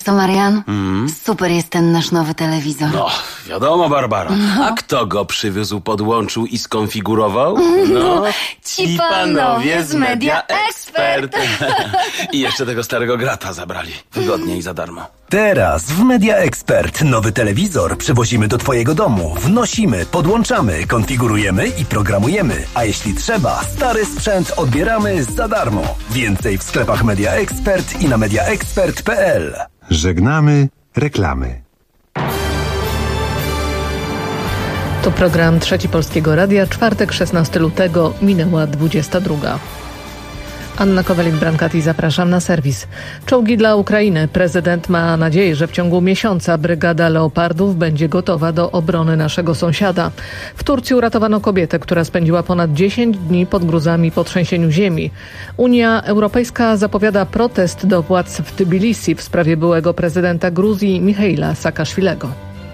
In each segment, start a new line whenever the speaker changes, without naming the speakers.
co, Marian? Super jest ten nasz nowy telewizor.
No, wiadomo, Barbara. A kto go przywiózł, podłączył i skonfigurował? No,
ci panowie z Media Expert.
I jeszcze tego starego grata zabrali. Wygodnie i za darmo.
Teraz w Media Expert nowy telewizor przywozimy do Twojego domu. Wnosimy, podłączamy, konfigurujemy i programujemy. A jeśli trzeba, stary sprzęt odbieramy za darmo. Więcej w sklepach Media Expert i na mediaexpert.pl.
Żegnamy reklamy.
To program Trzeci Polskiego Radia, czwartek 16 lutego, minęła 22. Anna Kowalik-Brankati, zapraszam na serwis. Czołgi dla Ukrainy. Prezydent ma nadzieję, że w ciągu miesiąca brygada Leopardów będzie gotowa do obrony naszego sąsiada. W Turcji uratowano kobietę, która spędziła ponad 10 dni pod gruzami po trzęsieniu ziemi. Unia Europejska zapowiada protest do władz w Tbilisi w sprawie byłego prezydenta Gruzji Michaila Saakaszwilego.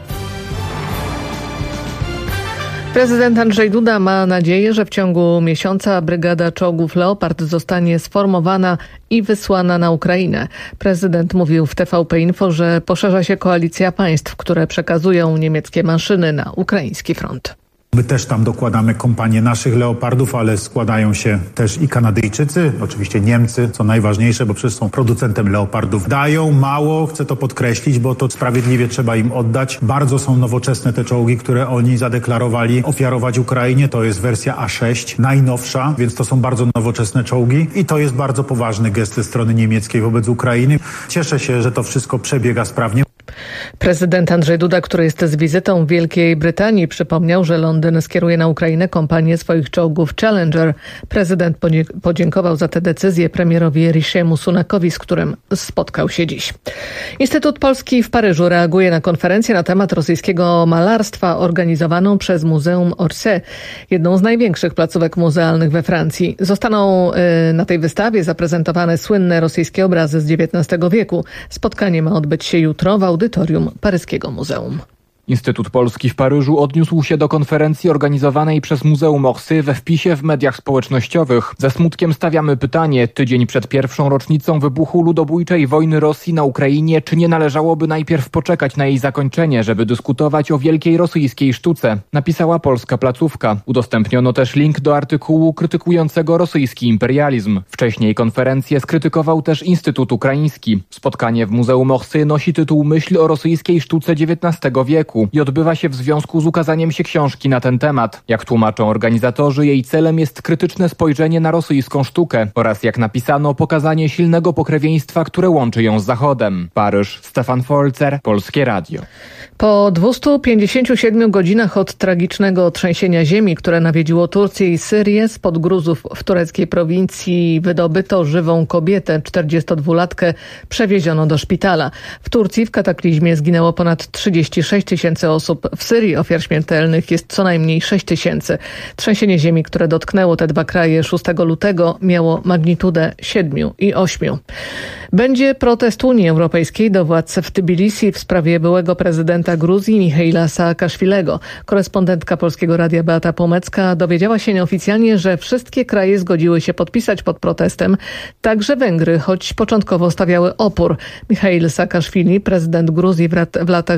Prezydent Andrzej Duda ma nadzieję, że w ciągu miesiąca brygada czołgów Leopard zostanie sformowana i wysłana na Ukrainę. Prezydent mówił w TVP Info, że poszerza się koalicja państw, które przekazują niemieckie maszyny na ukraiński front.
My też tam dokładamy kompanię naszych Leopardów, ale składają się też i Kanadyjczycy, oczywiście Niemcy, co najważniejsze, bo przecież są producentem Leopardów. Dają mało, chcę to podkreślić, bo to sprawiedliwie trzeba im oddać. Bardzo są nowoczesne te czołgi, które oni zadeklarowali ofiarować Ukrainie. To jest wersja A6, najnowsza, więc to są bardzo nowoczesne czołgi i to jest bardzo poważny gest ze strony niemieckiej wobec Ukrainy. Cieszę się, że to wszystko przebiega sprawnie.
Prezydent Andrzej Duda, który jest z wizytą w Wielkiej Brytanii, przypomniał, że Londyn skieruje na Ukrainę kompanię swoich czołgów Challenger. Prezydent podziękował za tę decyzję premierowi Rishiemu Sunakowi, z którym spotkał się dziś. Instytut Polski w Paryżu reaguje na konferencję na temat rosyjskiego malarstwa organizowaną przez Muzeum Orsay, jedną z największych placówek muzealnych we Francji. Zostaną na tej wystawie zaprezentowane słynne rosyjskie obrazy z XIX wieku. Spotkanie ma odbyć się jutro w audytorium Paryskiego Muzeum.
Instytut Polski w Paryżu odniósł się do konferencji organizowanej przez Muzeum Orsay we wpisie w mediach społecznościowych. Ze smutkiem stawiamy pytanie, tydzień przed pierwszą rocznicą wybuchu ludobójczej wojny Rosji na Ukrainie, czy nie należałoby najpierw poczekać na jej zakończenie, żeby dyskutować o wielkiej rosyjskiej sztuce, napisała polska placówka. Udostępniono też link do artykułu krytykującego rosyjski imperializm. Wcześniej konferencję skrytykował też Instytut Ukraiński. Spotkanie w Muzeum Orsay nosi tytuł Myśl o rosyjskiej sztuce XIX wieku i odbywa się w związku z ukazaniem się książki na ten temat. Jak tłumaczą organizatorzy, jej celem jest krytyczne spojrzenie na rosyjską sztukę oraz, jak napisano, pokazanie silnego pokrewieństwa, które łączy ją z Zachodem. Paryż, Stefan Folzer, Polskie Radio.
Po 257 godzinach od tragicznego trzęsienia ziemi, które nawiedziło Turcję i Syrię, spod gruzów w tureckiej prowincji wydobyto żywą kobietę, 42-latkę, przewieziono do szpitala. W Turcji w kataklizmie zginęło ponad 36 tysięcy osób. W Syrii ofiar śmiertelnych jest co najmniej 6 tysięcy. Trzęsienie ziemi, które dotknęło te dwa kraje 6 lutego, miało magnitudę 7 i 8. Będzie protest Unii Europejskiej do władz w Tbilisi w sprawie byłego prezydenta Gruzji Michaila Saakaszwilego. Korespondentka Polskiego Radia Beata Pomecka dowiedziała się nieoficjalnie, że wszystkie kraje zgodziły się podpisać pod protestem, także Węgry, choć początkowo stawiały opór. Michail Saakaszwili, prezydent Gruzji w latach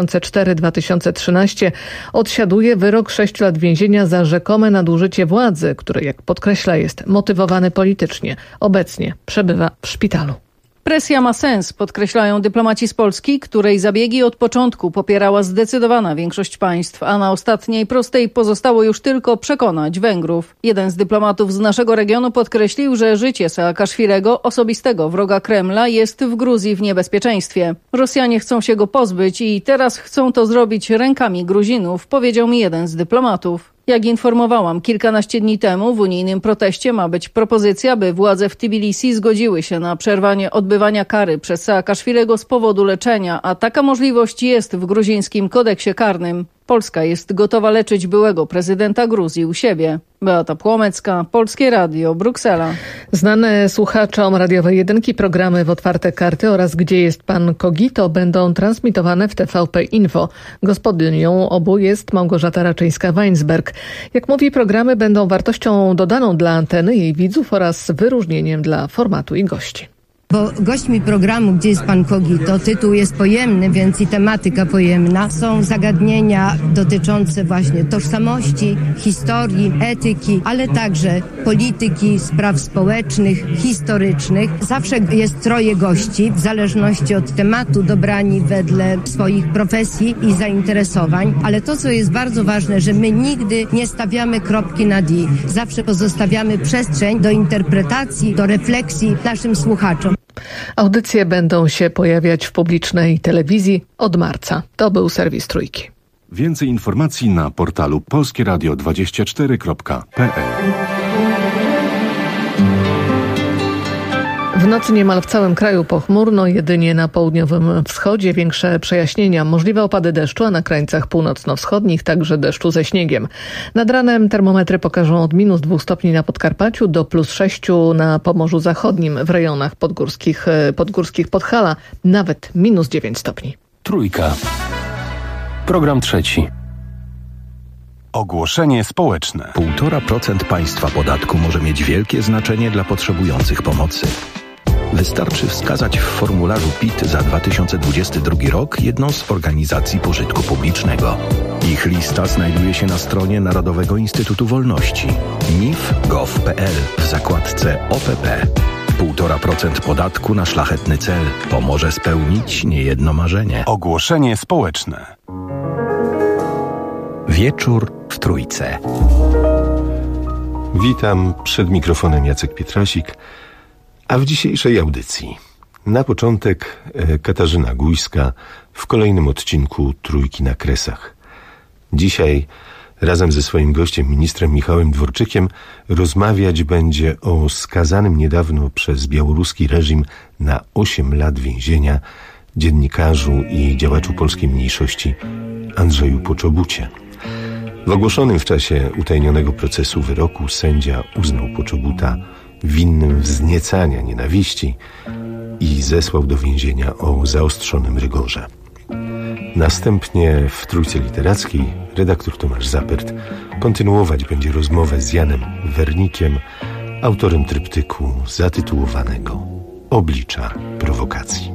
2004-2013, odsiaduje wyrok 6 lat więzienia za rzekome nadużycie władzy, które, jak podkreśla, jest motywowany politycznie. Obecnie przebywa w szpitalu.
Presja ma sens, podkreślają dyplomaci z Polski, której zabiegi od początku popierała zdecydowana większość państw, a na ostatniej prostej pozostało już tylko przekonać Węgrów. Jeden z dyplomatów z naszego regionu podkreślił, że życie Saakaszwilego, osobistego wroga Kremla, jest w Gruzji w niebezpieczeństwie. Rosjanie chcą się go pozbyć i teraz chcą to zrobić rękami Gruzinów, powiedział mi jeden z dyplomatów. Jak informowałam kilkanaście dni temu, w unijnym proteście ma być propozycja, by władze w Tbilisi zgodziły się na przerwanie odbywania kary przez Saakaszwilego z powodu leczenia, a taka możliwość jest w gruzińskim kodeksie karnym. Polska jest gotowa leczyć byłego prezydenta Gruzji u siebie. Beata Płomecka, Polskie Radio, Bruksela.
Znane słuchaczom radiowej jedynki programy w Otwarte Karty oraz Gdzie jest pan Kogito będą transmitowane w TVP Info. Gospodynią obu jest Małgorzata Raczyńska-Weinsberg. Jak mówi, programy będą wartością dodaną dla anteny, jej widzów oraz wyróżnieniem dla formatu i gości.
bo gośćmi programu Gdzie jest pan Kogito? Tytuł jest pojemny, więc i tematyka pojemna. Są zagadnienia dotyczące właśnie tożsamości, historii, etyki, ale także polityki, spraw społecznych, historycznych. Zawsze jest troje gości, w zależności od tematu, dobrani wedle swoich profesji i zainteresowań, ale to, co jest bardzo ważne, że my nigdy nie stawiamy kropki nad i. Zawsze pozostawiamy przestrzeń do interpretacji, do refleksji naszym słuchaczom.
Audycje będą się pojawiać w publicznej telewizji od marca. To był serwis Trójki.
Więcej informacji na portalu polskieradio24.pl.
W nocy niemal w całym kraju pochmurno, jedynie na południowym wschodzie większe przejaśnienia, możliwe opady deszczu, a na krańcach północno-wschodnich także deszczu ze śniegiem. Nad ranem termometry pokażą od -2 stopni na Podkarpaciu do +6 na Pomorzu Zachodnim, w rejonach podgórskich Podhala nawet -9 stopni.
Trójka. Program trzeci.
Ogłoszenie społeczne.
1,5% państwa podatku może mieć wielkie znaczenie dla potrzebujących pomocy. Wystarczy wskazać w formularzu PIT za 2022 rok jedną z organizacji pożytku publicznego. Ich lista znajduje się na stronie Narodowego Instytutu Wolności nif.gov.pl w zakładce OPP. 1,5% podatku na szlachetny cel pomoże spełnić niejedno marzenie.
Ogłoszenie społeczne.
Wieczór w Trójce.
Witam, przed mikrofonem Jacek Pietrasik, a w dzisiejszej audycji na początek Katarzyna Gujska w kolejnym odcinku Trójki na Kresach. Dzisiaj razem ze swoim gościem, ministrem Michałem Dworczykiem, rozmawiać będzie o skazanym niedawno przez białoruski reżim na 8 lat więzienia dziennikarzu i działaczu polskiej mniejszości Andrzeju Poczobucie. W ogłoszonym w czasie utajnionego procesu wyroku sędzia uznał Poczobuta winnym wzniecania nienawiści i zesłał do więzienia o zaostrzonym rygorze. Następnie w Trójce Literackiej redaktor Tomasz Zapert kontynuować będzie rozmowę z Janem Wernikiem, autorem tryptyku zatytułowanego Oblicza prowokacji.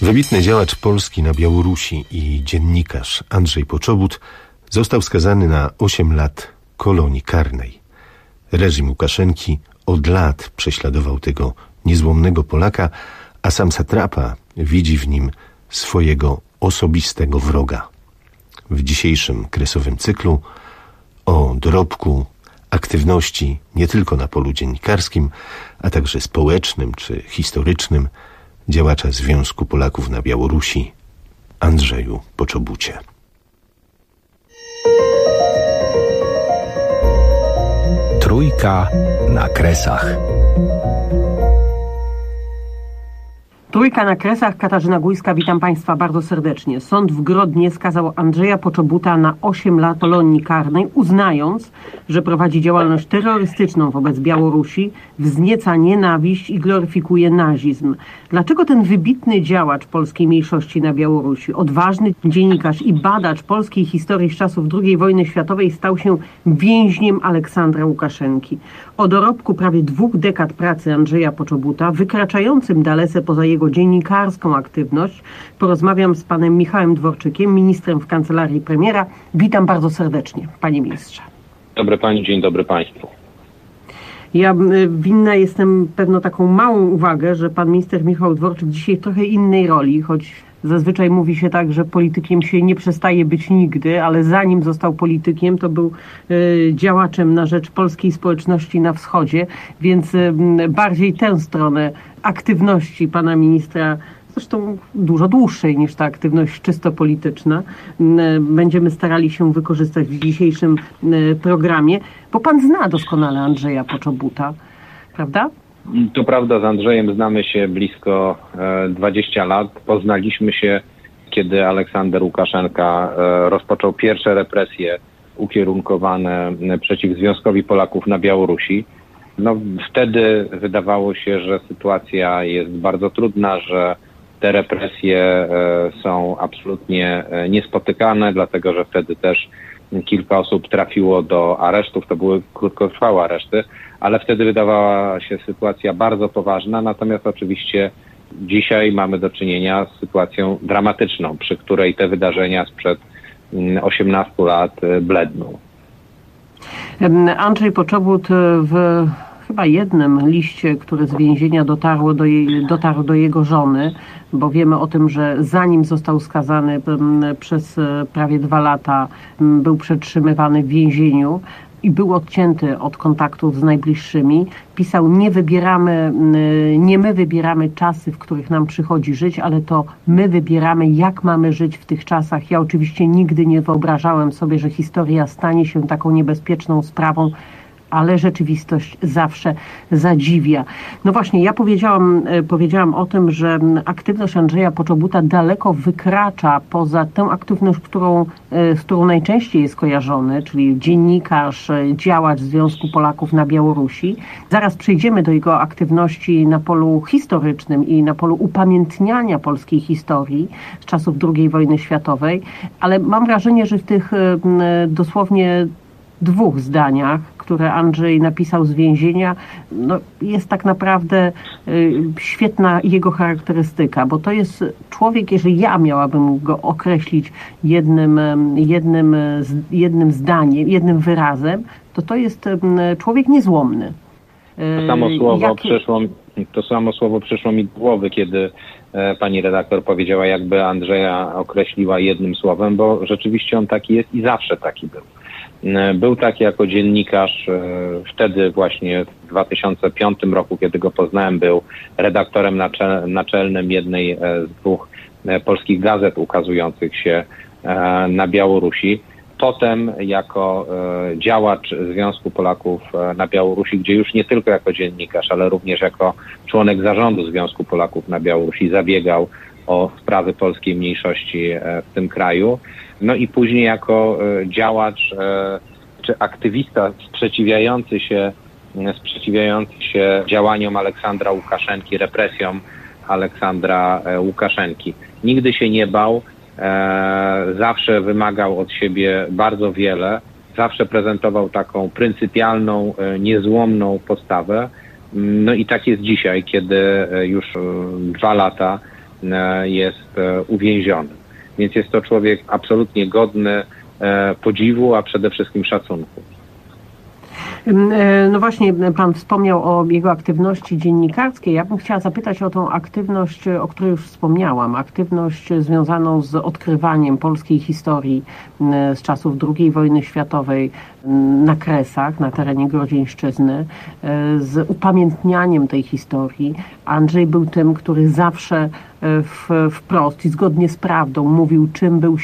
Wybitny działacz Polski na Białorusi i dziennikarz Andrzej Poczobut został skazany na 8 lat kolonii karnej. Reżim Łukaszenki od lat prześladował tego niezłomnego Polaka, a sam satrapa widzi w nim swojego osobistego wroga. W dzisiejszym kresowym cyklu o dorobku, aktywności nie tylko na polu dziennikarskim, a także społecznym czy historycznym działacza Związku Polaków na Białorusi Andrzeju Poczobucie.
Trójka na kresach.
Trójka na kresach, Katarzyna Gujska, witam Państwa bardzo serdecznie. Sąd w Grodnie skazał Andrzeja Poczobuta na 8 lat kolonii karnej, uznając, że prowadzi działalność terrorystyczną wobec Białorusi, wznieca nienawiść i gloryfikuje nazizm. Dlaczego ten wybitny działacz polskiej mniejszości na Białorusi, odważny dziennikarz i badacz polskiej historii z czasów II wojny światowej stał się więźniem Aleksandra Łukaszenki? O dorobku prawie 2 dekad pracy Andrzeja Poczobuta, wykraczającym dalece poza jego dziennikarską aktywność, porozmawiam z panem Michałem Dworczykiem, ministrem w kancelarii premiera. Witam bardzo serdecznie, panie ministrze.
Dobry pani, dzień dobry państwu.
Ja winna jestem pewno taką małą uwagę, że pan minister Michał Dworczyk dzisiaj w trochę innej roli, choć zazwyczaj mówi się tak, że politykiem się nie przestaje być nigdy, ale zanim został politykiem, to był działaczem na rzecz polskiej społeczności na wschodzie, więc bardziej tę stronę aktywności pana ministra, zresztą dużo dłuższej niż ta aktywność czysto polityczna, będziemy starali się wykorzystać w dzisiejszym programie, bo pan zna doskonale Andrzeja Poczobuta, prawda?
To prawda, z Andrzejem znamy się blisko 20 lat. Poznaliśmy się, kiedy Aleksander Łukaszenka rozpoczął pierwsze represje ukierunkowane przeciw Związkowi Polaków na Białorusi. Wtedy wydawało się, że sytuacja jest bardzo trudna, że te represje są absolutnie niespotykane, dlatego że wtedy też kilka osób trafiło do aresztów, to były krótkotrwałe areszty, ale wtedy wydawała się sytuacja bardzo poważna, natomiast oczywiście dzisiaj mamy do czynienia z sytuacją dramatyczną, przy której te wydarzenia sprzed 18 lat bledną.
Andrzej Poczobut w chyba jednym liście, który z więzienia dotarł do jego żony, bo wiemy o tym, że zanim został skazany przez prawie 2 lata, był przetrzymywany w więzieniu i był odcięty od kontaktów z najbliższymi. Pisał: nie my wybieramy czasy, w których nam przychodzi żyć, ale to my wybieramy, jak mamy żyć w tych czasach. Ja oczywiście nigdy nie wyobrażałem sobie, że historia stanie się taką niebezpieczną sprawą, ale rzeczywistość zawsze zadziwia. No właśnie, ja powiedziałam o tym, że aktywność Andrzeja Poczobuta daleko wykracza poza tę aktywność, z którą najczęściej jest kojarzony, czyli dziennikarz, działacz Związku Polaków na Białorusi. Zaraz przejdziemy do jego aktywności na polu historycznym i na polu upamiętniania polskiej historii z czasów II wojny światowej, ale mam wrażenie, że w tych dosłownie 2 zdaniach, które Andrzej napisał z więzienia, jest tak naprawdę świetna jego charakterystyka, bo to jest człowiek, jeżeli ja miałabym go określić jednym zdaniem, jednym wyrazem, to jest człowiek niezłomny.
To samo słowo przyszło mi do głowy, kiedy pani redaktor powiedziała, jakby Andrzeja określiła jednym słowem, bo rzeczywiście on taki jest i zawsze taki był. Był taki jako dziennikarz, wtedy właśnie w 2005 roku, kiedy go poznałem, był redaktorem naczelnym jednej z 2 polskich gazet ukazujących się na Białorusi. Potem jako działacz Związku Polaków na Białorusi, gdzie już nie tylko jako dziennikarz, ale również jako członek zarządu Związku Polaków na Białorusi zabiegał o sprawy polskiej mniejszości w tym kraju. No i później jako działacz czy aktywista sprzeciwiający się działaniom Aleksandra Łukaszenki, represjom Aleksandra Łukaszenki. Nigdy się nie bał, zawsze wymagał od siebie bardzo wiele, zawsze prezentował taką pryncypialną, niezłomną postawę. No i tak jest dzisiaj, kiedy już 2 lata jest uwięziony. Więc jest to człowiek absolutnie godny podziwu, a przede wszystkim szacunku.
No właśnie, pan wspomniał o jego aktywności dziennikarskiej. Ja bym chciała zapytać o tą aktywność, o której już wspomniałam. Aktywność związaną z odkrywaniem polskiej historii z czasów II wojny światowej na Kresach, na terenie Grodzieńszczyzny, z upamiętnianiem tej historii. Andrzej był tym, który zawsze wprost i zgodnie z prawdą mówił, czym był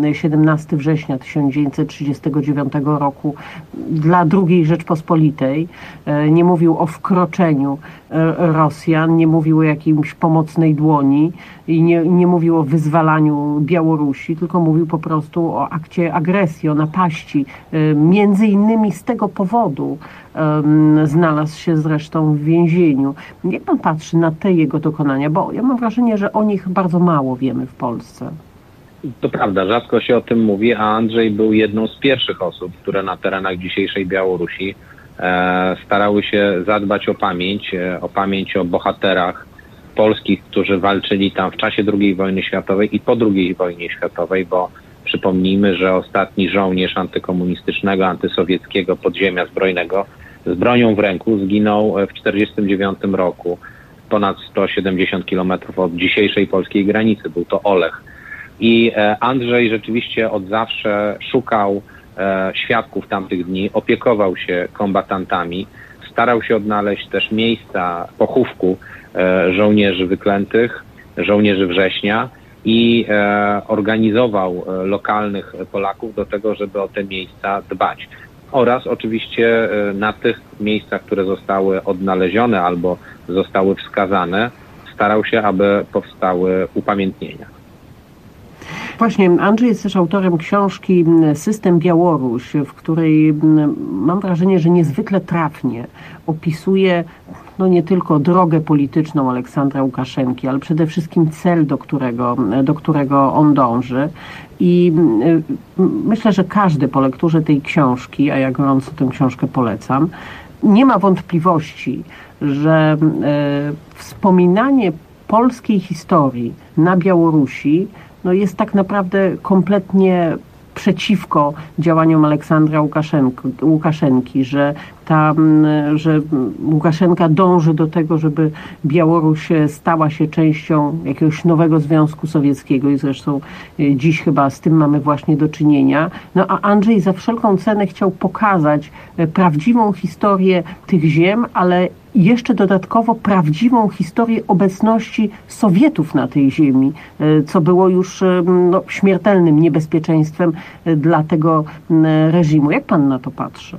17 września 1939 roku dla II Rzeczpospolitej. Nie mówił o wkroczeniu Rosjan, nie mówił o jakimś pomocnej dłoni i nie mówił o wyzwalaniu Białorusi, tylko mówił po prostu o akcie agresji, o napaści. Między innymi z tego powodu znalazł się zresztą w więzieniu. Jak pan patrzy na te jego dokonania? Bo ja mam wrażenie, że o nich bardzo mało wiemy w Polsce.
To prawda, rzadko się o tym mówi, a Andrzej był jedną z pierwszych osób, które na terenach dzisiejszej Białorusi starały się zadbać o pamięć o bohaterach polskich, którzy walczyli tam w czasie II wojny światowej i po II wojnie światowej, bo przypomnijmy, że ostatni żołnierz antykomunistycznego, antysowieckiego podziemia zbrojnego z bronią w ręku zginął w 1949 roku, ponad 170 kilometrów od dzisiejszej polskiej granicy. Był to Olech. I Andrzej rzeczywiście od zawsze szukał świadków tamtych dni, opiekował się kombatantami, starał się odnaleźć też miejsca pochówku żołnierzy wyklętych, żołnierzy września i organizował lokalnych Polaków do tego, żeby o te miejsca dbać. Oraz oczywiście na tych miejscach, które zostały odnalezione albo zostały wskazane, starał się, aby powstały upamiętnienia.
Właśnie, Andrzej jest też autorem książki System Białoruś, w której mam wrażenie, że niezwykle trafnie opisuje nie tylko drogę polityczną Aleksandra Łukaszenki, ale przede wszystkim cel, do którego on dąży. I myślę, że każdy po lekturze tej książki, a ja gorąco tę książkę polecam, nie ma wątpliwości, że wspominanie polskiej historii na Białorusi jest tak naprawdę kompletnie przeciwko działaniom Aleksandra Łukaszenki, że Łukaszenka dąży do tego, żeby Białoruś stała się częścią jakiegoś nowego Związku Sowieckiego i zresztą dziś chyba z tym mamy właśnie do czynienia. A Andrzej za wszelką cenę chciał pokazać prawdziwą historię tych ziem, ale jeszcze dodatkowo prawdziwą historię obecności Sowietów na tej ziemi, co było już śmiertelnym niebezpieczeństwem dla tego reżimu. Jak pan na to patrzy?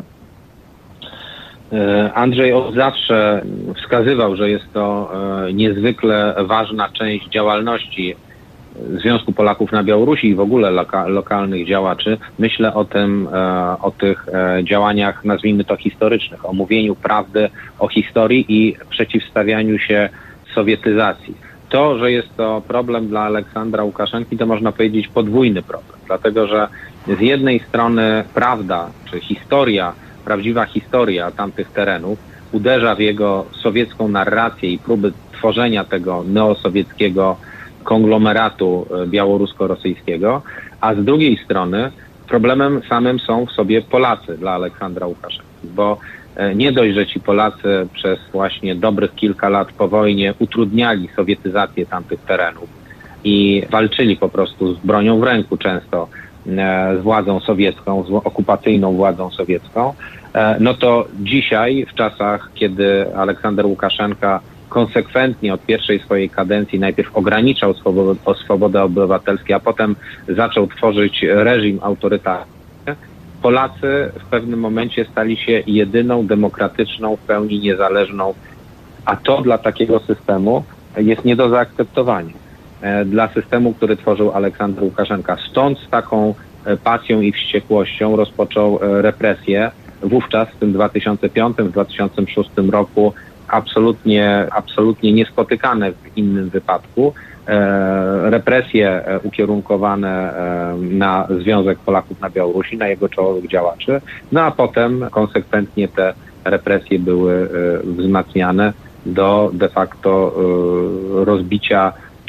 Andrzej od zawsze wskazywał, że jest to niezwykle ważna część działalności Związku Polaków na Białorusi i w ogóle lokalnych działaczy. Myślę o tych działaniach, nazwijmy to historycznych, o mówieniu prawdy o historii i przeciwstawianiu się sowietyzacji. To, że jest to problem dla Aleksandra Łukaszenki, to można powiedzieć podwójny problem, dlatego że z jednej strony prawda, czy historia, prawdziwa historia tamtych terenów uderza w jego sowiecką narrację i próby tworzenia tego neosowieckiego konglomeratu białorusko-rosyjskiego, a z drugiej strony problemem samym są w sobie Polacy dla Aleksandra Łukaszenki, bo nie dość, że ci Polacy przez właśnie dobrych kilka lat po wojnie utrudniali sowietyzację tamtych terenów i walczyli po prostu z bronią w ręku często z władzą sowiecką, z okupacyjną władzą sowiecką, to dzisiaj w czasach, kiedy Aleksander Łukaszenka konsekwentnie od pierwszej swojej kadencji najpierw ograniczał swobody obywatelskie, a potem zaczął tworzyć reżim autorytarny, Polacy w pewnym momencie stali się jedyną demokratyczną, w pełni niezależną, a to dla takiego systemu jest nie do zaakceptowania. Dla systemu, który tworzył Aleksander Łukaszenka. Stąd z taką pasją i wściekłością rozpoczął represje wówczas w tym 2005, w 2006 roku absolutnie niespotykane w innym wypadku. Represje ukierunkowane na Związek Polaków na Białorusi, na jego czołowych działaczy, a potem konsekwentnie te represje były wzmacniane do de facto rozbicia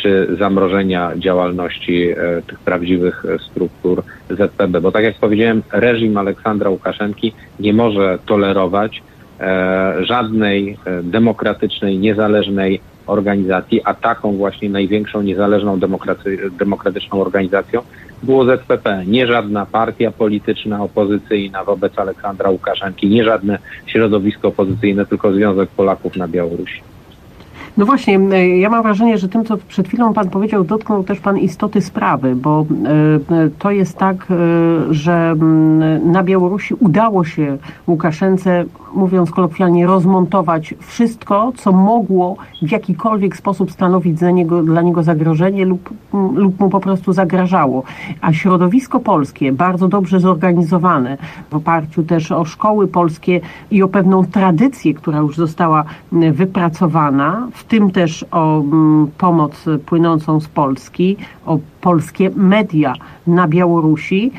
czy zamrożenia działalności tych prawdziwych struktur ZPB. Bo tak jak powiedziałem, reżim Aleksandra Łukaszenki nie może tolerować żadnej demokratycznej, niezależnej organizacji, a taką właśnie największą niezależną demokratyczną organizacją było ZPP. Nie żadna partia polityczna opozycyjna wobec Aleksandra Łukaszenki, nie żadne środowisko opozycyjne, tylko Związek Polaków na Białorusi.
No właśnie, ja mam wrażenie, że tym, co przed chwilą pan powiedział, dotknął też pan istoty sprawy, bo to jest tak, że na Białorusi udało się Łukaszence, mówiąc kolokwialnie, rozmontować wszystko, co mogło w jakikolwiek sposób stanowić dla niego zagrożenie lub mu po prostu zagrażało. A środowisko polskie, bardzo dobrze zorganizowane, w oparciu też o szkoły polskie i o pewną tradycję, która już została wypracowana, w tym też o pomoc płynącą z Polski, o polskie media na Białorusi,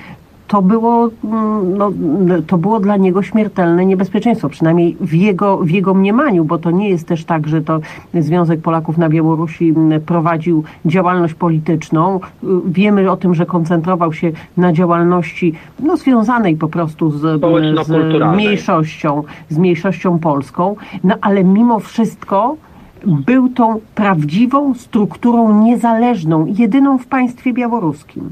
to było dla niego śmiertelne niebezpieczeństwo, przynajmniej w jego mniemaniu, bo to nie jest też tak, że to Związek Polaków na Białorusi prowadził działalność polityczną. Wiemy o tym, że koncentrował się na działalności związanej po prostu z mniejszością polską, ale mimo wszystko był tą prawdziwą strukturą niezależną, jedyną w państwie białoruskim.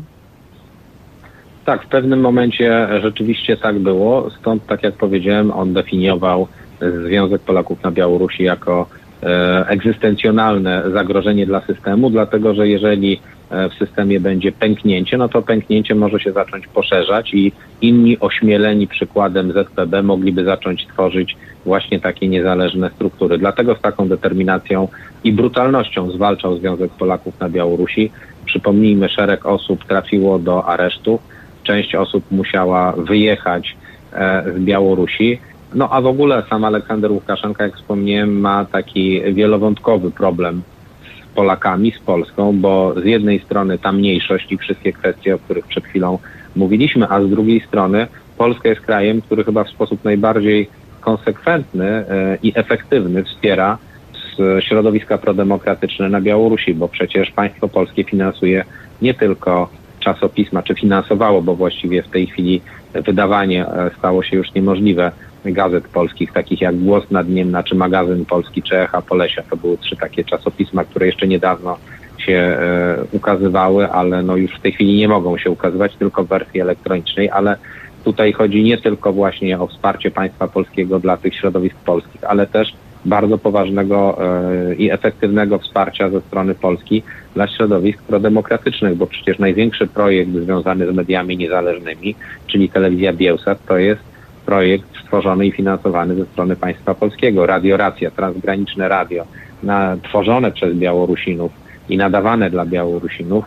Tak, w pewnym momencie rzeczywiście tak było. Stąd, tak jak powiedziałem, on definiował Związek Polaków na Białorusi jako egzystencjonalne zagrożenie dla systemu, dlatego że jeżeli w systemie będzie pęknięcie, no to pęknięcie może się zacząć poszerzać i inni ośmieleni przykładem ZPB mogliby zacząć tworzyć właśnie takie niezależne struktury. Dlatego z taką determinacją i brutalnością zwalczał Związek Polaków na Białorusi. Przypomnijmy, szereg osób trafiło do aresztów, część osób musiała wyjechać z Białorusi. No a w ogóle sam Aleksander Łukaszenka, jak wspomniałem, ma taki wielowątkowy problem z Polakami, z Polską, bo z jednej strony ta mniejszość i wszystkie kwestie, o których przed chwilą mówiliśmy, a z drugiej strony Polska jest krajem, który chyba w sposób najbardziej konsekwentny i efektywny wspiera środowiska prodemokratyczne na Białorusi, bo przecież państwo polskie finansuje nie tylko czasopisma, czy finansowało, bo właściwie w tej chwili wydawanie stało się już niemożliwe gazet polskich, takich jak Głos Nadniemna, czy Magazyn Polski, czy Echa Polesia. To były 3 takie czasopisma, które jeszcze niedawno się ukazywały, ale już w tej chwili nie mogą się ukazywać, tylko w wersji elektronicznej, ale tutaj chodzi nie tylko właśnie o wsparcie państwa polskiego dla tych środowisk polskich, ale też bardzo poważnego i efektywnego wsparcia ze strony Polski dla środowisk prodemokratycznych, bo przecież największy projekt związany z mediami niezależnymi, czyli telewizja Biełsat, to jest projekt stworzony i finansowany ze strony państwa polskiego. Radio Racja, transgraniczne radio, tworzone przez Białorusinów i nadawane dla Białorusinów,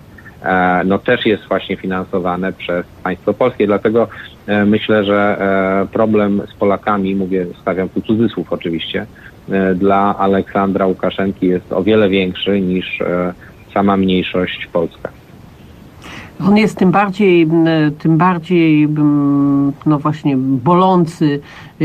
też jest właśnie finansowane przez państwo polskie. Dlatego myślę, że problem z Polakami, stawiam tu cudzysłów oczywiście, dla Aleksandra Łukaszenki jest o wiele większy niż sama mniejszość polska.
On jest tym bardziej właśnie bolący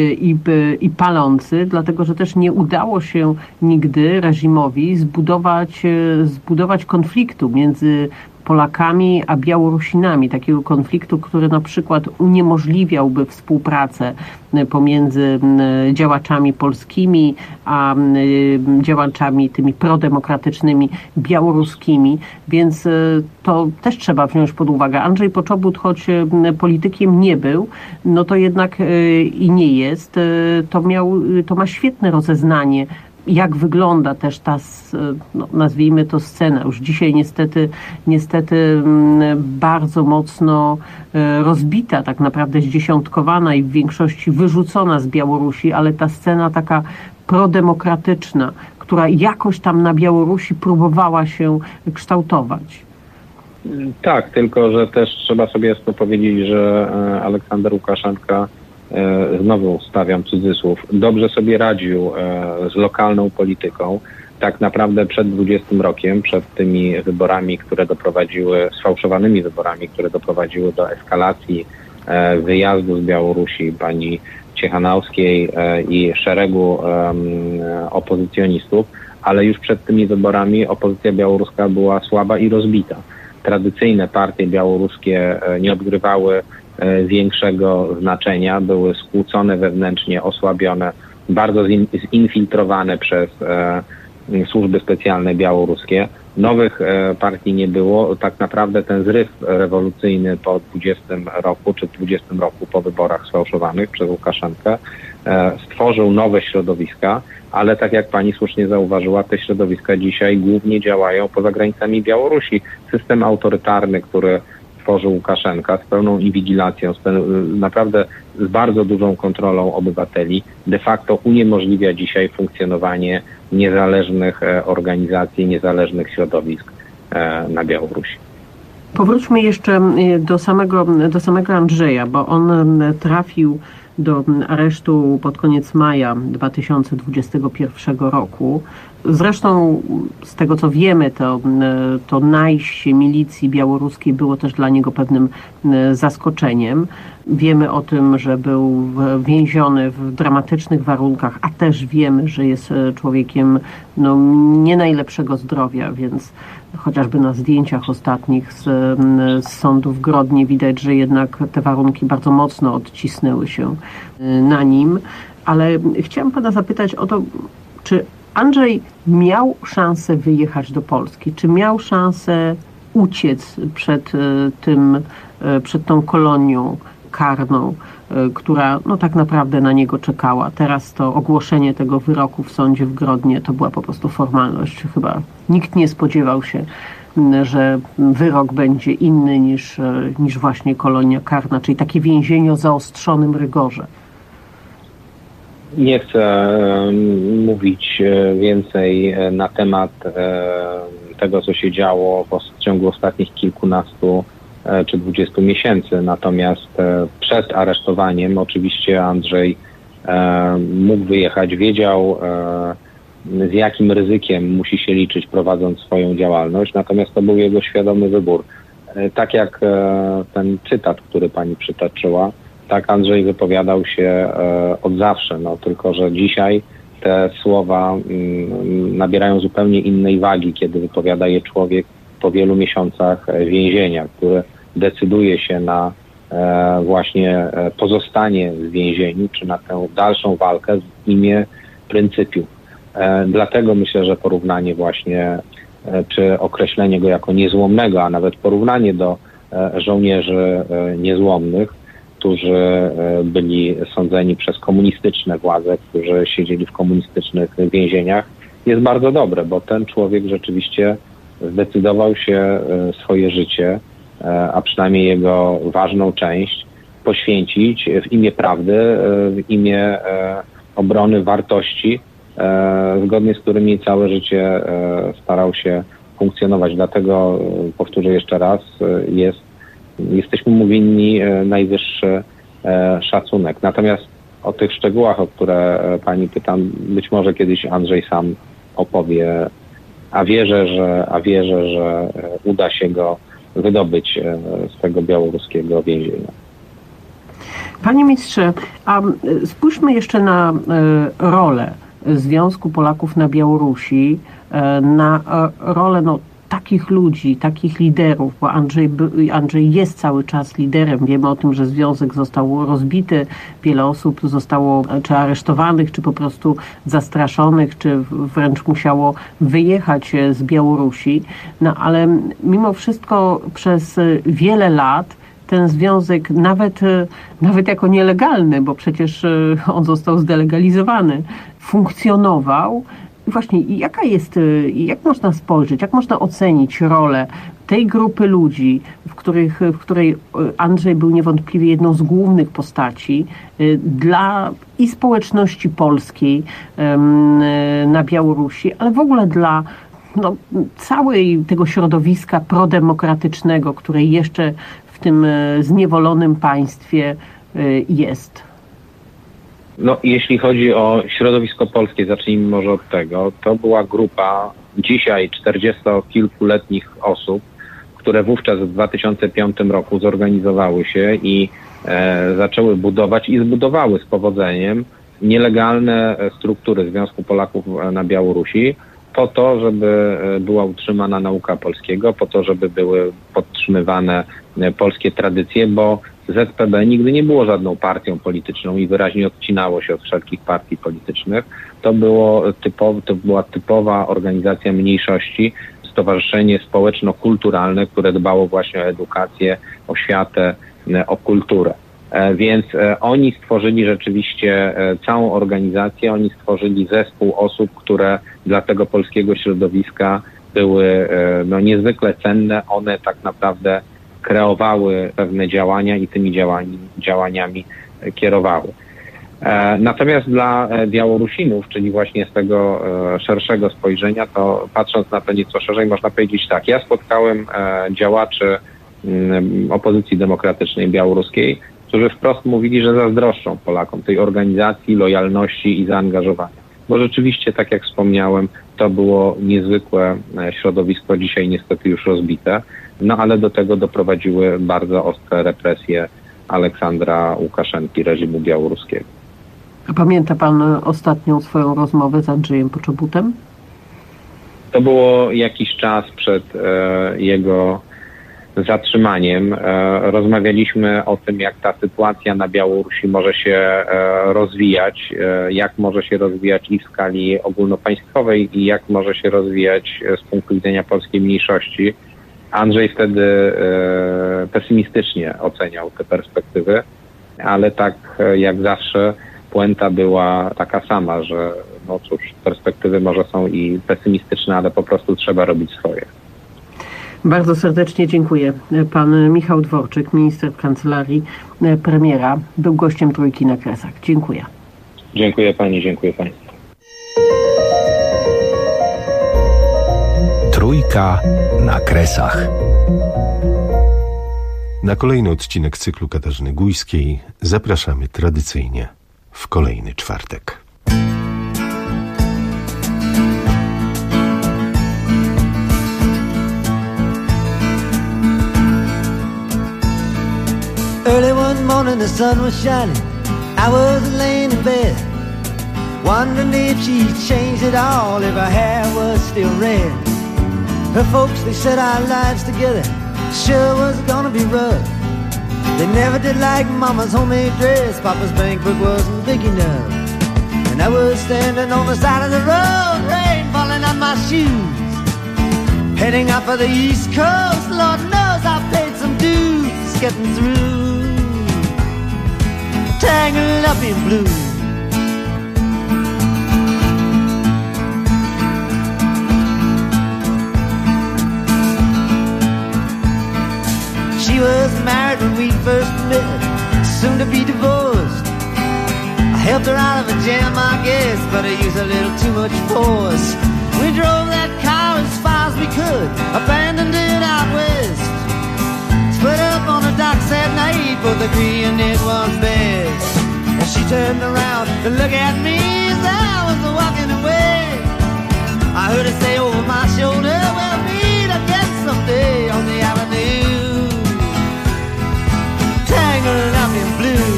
i palący, dlatego że też nie udało się nigdy reżimowi zbudować konfliktu między Polakami a Białorusinami, takiego konfliktu, który na przykład uniemożliwiałby współpracę pomiędzy działaczami polskimi a działaczami tymi prodemokratycznymi białoruskimi, więc to też trzeba wziąć pod uwagę. Andrzej Poczobut, choć politykiem nie był, no to jednak i nie jest, to ma świetne rozeznanie, jak wygląda też ta, nazwijmy to, scena. Już dzisiaj niestety bardzo mocno rozbita, tak naprawdę zdziesiątkowana i w większości wyrzucona z Białorusi, ale ta scena taka prodemokratyczna, która jakoś tam na Białorusi próbowała się kształtować.
Tak, tylko że też trzeba sobie jasno powiedzieć, że Aleksander Łukaszenka, znowu stawiam cudzysłów, dobrze sobie radził z lokalną polityką. Tak naprawdę przed 20 rokiem, przed tymi wyborami, sfałszowanymi wyborami, które doprowadziły do eskalacji wyjazdu z Białorusi pani Ciechanowskiej i szeregu opozycjonistów, ale już przed tymi wyborami opozycja białoruska była słaba i rozbita. Tradycyjne partie białoruskie nie odgrywały większego znaczenia, były skłócone wewnętrznie, osłabione, bardzo zinfiltrowane przez służby specjalne białoruskie. Nowych partii nie było. Tak naprawdę ten zryw rewolucyjny po 20 roku, czy 20 roku po wyborach sfałszowanych przez Łukaszenkę stworzył nowe środowiska, ale tak jak pani słusznie zauważyła, te środowiska dzisiaj głównie działają poza granicami Białorusi. System autorytarny, który tworzył Łukaszenka z pełną inwigilacją, naprawdę z bardzo dużą kontrolą obywateli, de facto uniemożliwia dzisiaj funkcjonowanie niezależnych organizacji, niezależnych środowisk na Białorusi.
Powróćmy jeszcze do samego Andrzeja, bo on trafił do aresztu pod koniec maja 2021 roku. Zresztą z tego co wiemy, to najście milicji białoruskiej było też dla niego pewnym zaskoczeniem. Wiemy o tym, że był więziony w dramatycznych warunkach, a też wiemy, że jest człowiekiem nie najlepszego zdrowia, więc chociażby na zdjęciach ostatnich z sądu w Grodnie widać, że jednak te warunki bardzo mocno odcisnęły się na nim. Ale chciałam pana zapytać o to, czy Andrzej miał szansę wyjechać do Polski? Czy miał szansę uciec przed tą kolonią karną, która tak naprawdę na niego czekała? Teraz to ogłoszenie tego wyroku w sądzie w Grodnie to była po prostu formalność. Chyba nikt nie spodziewał się, że wyrok będzie inny niż właśnie kolonia karna, czyli takie więzienie o zaostrzonym rygorze.
Nie chcę mówić więcej na temat tego, co się działo w ciągu ostatnich kilkunastu czy 20 miesięcy. Natomiast przed aresztowaniem oczywiście Andrzej mógł wyjechać, wiedział z jakim ryzykiem musi się liczyć prowadząc swoją działalność, natomiast to był jego świadomy wybór. Tak jak ten cytat, który pani przytoczyła, tak Andrzej wypowiadał się od zawsze, tylko że dzisiaj te słowa nabierają zupełnie innej wagi, kiedy wypowiada je człowiek po wielu miesiącach więzienia, który decyduje się na właśnie pozostanie w więzieniu, czy na tę dalszą walkę w imię pryncypiów. Dlatego myślę, że porównanie właśnie, czy określenie go jako niezłomnego, a nawet porównanie do żołnierzy niezłomnych, którzy byli sądzeni przez komunistyczne władze, którzy siedzieli w komunistycznych więzieniach, jest bardzo dobre, bo ten człowiek rzeczywiście zdecydował się swoje życie, a przynajmniej jego ważną część, poświęcić w imię prawdy, w imię obrony wartości, zgodnie z którymi całe życie starał się funkcjonować. Dlatego, powtórzę jeszcze raz, jesteśmy mu winni najwyższy szacunek. Natomiast o tych szczegółach, o które pani pytam, być może kiedyś Andrzej sam opowie, a wierzę, że uda się go wydobyć z tego białoruskiego więzienia.
Panie ministrze, a spójrzmy jeszcze na rolę Związku Polaków na Białorusi, na rolę takich ludzi, takich liderów, bo Andrzej jest cały czas liderem. Wiemy o tym, że związek został rozbity, wiele osób zostało czy aresztowanych, czy po prostu zastraszonych, czy wręcz musiało wyjechać z Białorusi. Ale mimo wszystko przez wiele lat ten związek, nawet jako nielegalny, bo przecież on został zdelegalizowany, funkcjonował. Właśnie, jak można spojrzeć, jak można ocenić rolę tej grupy ludzi, w której Andrzej był niewątpliwie jedną z głównych postaci dla i społeczności polskiej na Białorusi, ale w ogóle dla całej tego środowiska prodemokratycznego, które jeszcze w tym zniewolonym państwie jest?
Jeśli chodzi o środowisko polskie, zacznijmy może od tego, to była grupa dzisiaj 40-kilkuletnich osób, które wówczas w 2005 roku zorganizowały się i zaczęły budować i zbudowały z powodzeniem nielegalne struktury Związku Polaków na Białorusi po to, żeby była utrzymana nauka polskiego, po to, żeby były podtrzymywane polskie tradycje, bo ZPB nigdy nie było żadną partią polityczną i wyraźnie odcinało się od wszelkich partii politycznych. To była typowa organizacja mniejszości, stowarzyszenie społeczno-kulturalne, które dbało właśnie o edukację, oświatę, o kulturę. Więc oni stworzyli rzeczywiście całą organizację, oni stworzyli zespół osób, które dla tego polskiego środowiska były niezwykle cenne. One tak naprawdę kreowały pewne działania i tymi działaniami kierowały. Natomiast dla Białorusinów, czyli właśnie z tego szerszego spojrzenia, to patrząc na to nieco szerzej, można powiedzieć tak. Ja spotkałem działaczy opozycji demokratycznej białoruskiej, którzy wprost mówili, że zazdroszczą Polakom tej organizacji, lojalności i zaangażowania. Bo rzeczywiście, tak jak wspomniałem, to było niezwykłe środowisko, dzisiaj niestety już rozbite, ale do tego doprowadziły bardzo ostre represje Aleksandra Łukaszenki, reżimu białoruskiego.
A pamięta pan ostatnią swoją rozmowę z Andrzejem Poczobutem?
To było jakiś czas przed jego zatrzymaniem. Rozmawialiśmy o tym, jak ta sytuacja na Białorusi może się rozwijać, jak może się rozwijać i w skali ogólnopaństwowej, i jak może się rozwijać z punktu widzenia polskiej mniejszości. Andrzej wtedy pesymistycznie oceniał te perspektywy, ale tak jak zawsze puenta była taka sama, że no cóż, perspektywy może są i pesymistyczne, ale po prostu trzeba robić swoje.
Bardzo serdecznie dziękuję. Pan Michał Dworczyk, minister w kancelarii premiera, był gościem Trójki na Kresach. Dziękuję.
Dziękuję pani, dziękuję państwu.
Trójka na Kresach.
Na kolejny odcinek cyklu Katarzyny Gujskiej zapraszamy tradycyjnie w kolejny czwartek.
Early one morning the sun was shining, I was laying in bed, wondering if she'd changed it all, if her hair was still red. Her folks, they said our lives together sure was gonna be rough. They never did like Mama's homemade dress, Papa's bank book wasn't big enough. And I was standing on the side of the road, rain falling on my shoes, heading out for the East Coast. Lord knows I paid some dues getting through, tangled up in blue. She was married when we first met, soon to be divorced. I helped her out of a jam, I guess, but I used a little too much force. We drove that car as far as we could, abandoned it out west. Split up on the docks that night, both agreeing it was best. And she turned around to look at me as I was walking away. I heard her say over my shoulder, we'll meet again someday on the avenue, tangled up in blue.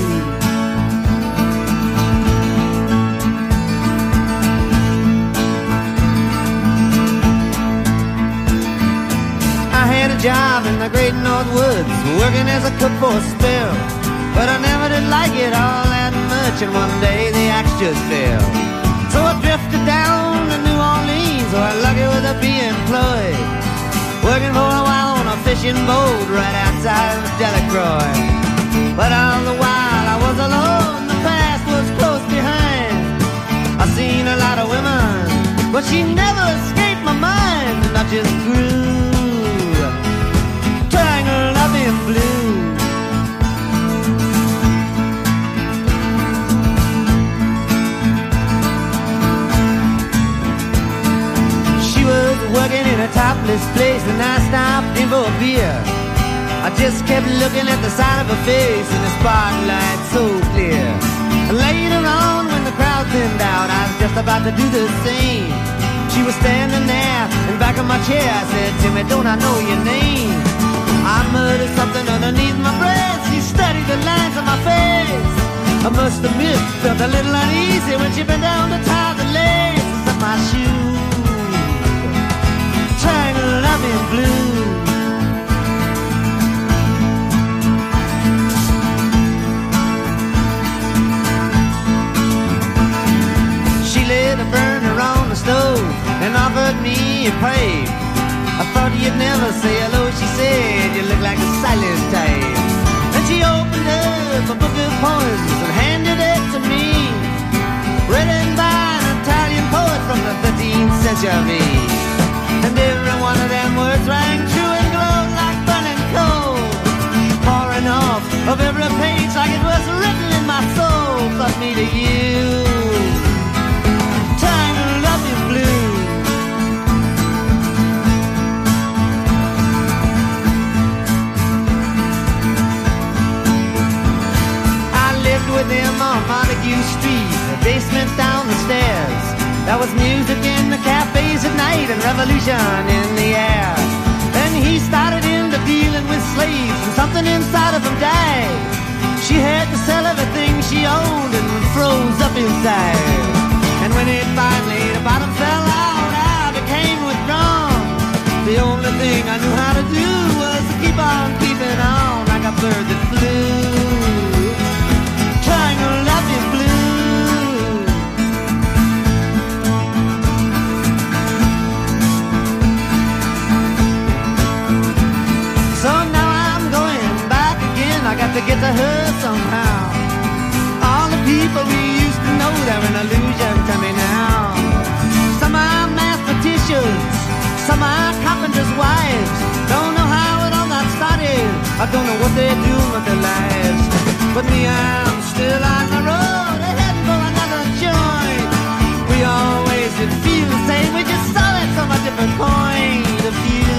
I had a job in the great North Woods, working as a cook for a spell, but I never did like it all that much, and one day the axe just fell. So I drifted down to New Orleans, where lucky with to be employed, working for a while on a fishing boat right outside of Delacroix. But all the while I was alone, the past was close behind. I seen a lot of women, but she never escaped my mind, and I just grew tangled up in blue. She was working in a topless place, and I stopped in for a beer. I just kept looking at the side of her face in the spotlight so clear. Later on, when the crowd thinned out, I was just about to do the same. She was standing there in back of my chair. I said, Timmy, don't I know your name? I muttered something underneath my breath. She studied the lines on my face. I must admit, felt a little uneasy when she bent down to tie the laces of my shoes. and offered me a pipe. I thought you'd never say hello, she said, you look like a silent type. And she opened up a book of poems and handed it to me, written by an Italian poet from the 13th century. And every one of them words rang true and glowed like burning coal, pouring off of every page like it was written in my soul. Thought me to you, trying to love you blue. I lived with him on Montague Street, the basement down the stairs. There was music in the cafes at night and revolution in the air. Then he started into dealing with slaves and something inside of him died. She had to sell everything she owned and froze up inside. And when it finally, the bottom fell out, I became withdrawn. The only thing I knew how to do was to keep on keeping on like a bird that flew, trying to love you blue. So now I'm going back again, I got to get to her somehow. All the people we used to know, they're an illusion to me now. Some are mathematicians, some are carpenters' wives. Don't know how it all got started, I don't know what they're doing with their lives. But me, I'm still on the road, heading for another joint. We always did feel the same, we just saw it from a different point of view.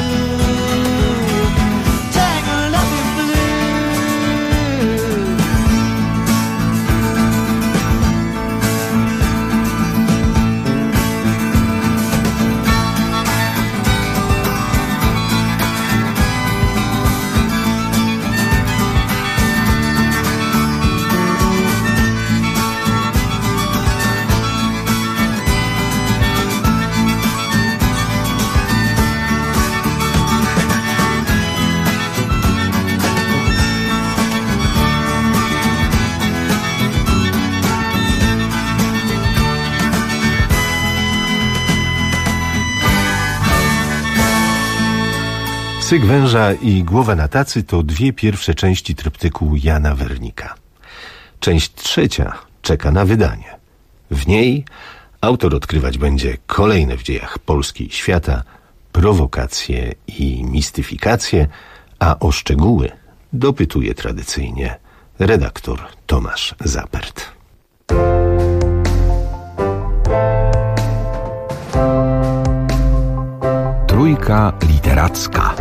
Syk węża i głowa na tacy to dwie pierwsze części tryptyku Jana Wernika. Część trzecia czeka na wydanie. W niej autor odkrywać będzie kolejne w dziejach Polski i świata prowokacje i mistyfikacje, a o szczegóły dopytuje tradycyjnie redaktor Tomasz Zapert.
Trójka literacka.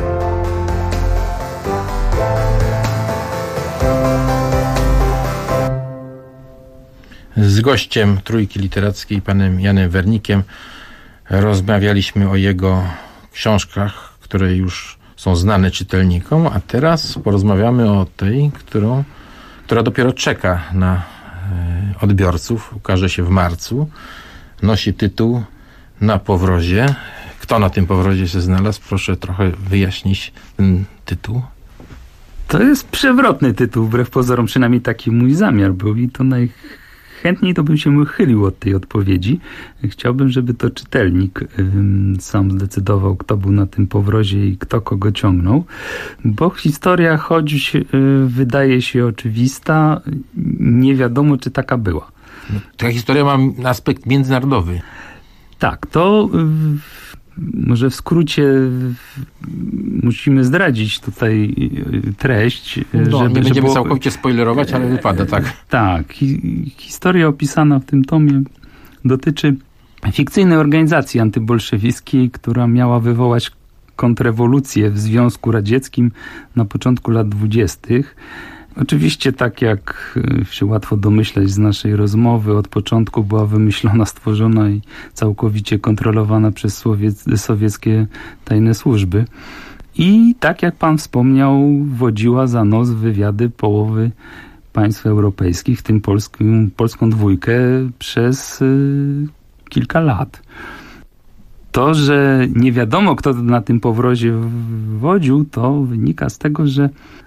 Z gościem Trójki Literackiej, panem Janem Wernikiem, rozmawialiśmy o jego książkach, które już są znane czytelnikom, a teraz porozmawiamy o tej, która dopiero czeka na odbiorców. Ukaże się w marcu. Nosi tytuł Na powrozie. Kto na tym powrozie się znalazł? Proszę trochę wyjaśnić ten tytuł.
To jest przewrotny tytuł, wbrew pozorom, przynajmniej taki mój zamiar był i to najchętniej to bym się uchylił od tej odpowiedzi. Chciałbym, żeby to czytelnik sam zdecydował, kto był na tym powrozie i kto kogo ciągnął, bo historia, choć wydaje się oczywista, nie wiadomo, czy taka była.
Ta historia ma aspekt międzynarodowy.
Tak, to może w skrócie musimy zdradzić tutaj treść.
Nie będziemy całkowicie spoilerować, ale wypada, tak.
Tak. Historia opisana w tym tomie dotyczy fikcyjnej organizacji antybolszewickiej, która miała wywołać kontrrewolucję w Związku Radzieckim na początku lat 20. Oczywiście, tak jak się łatwo domyśleć z naszej rozmowy, od początku była wymyślona, stworzona i całkowicie kontrolowana przez sowieckie tajne służby. I tak jak pan wspomniał, wodziła za nos w wywiady połowy państw europejskich, w tym polską dwójkę, przez kilka lat. To, że nie wiadomo, kto na tym powrozie wodził, to wynika z tego, że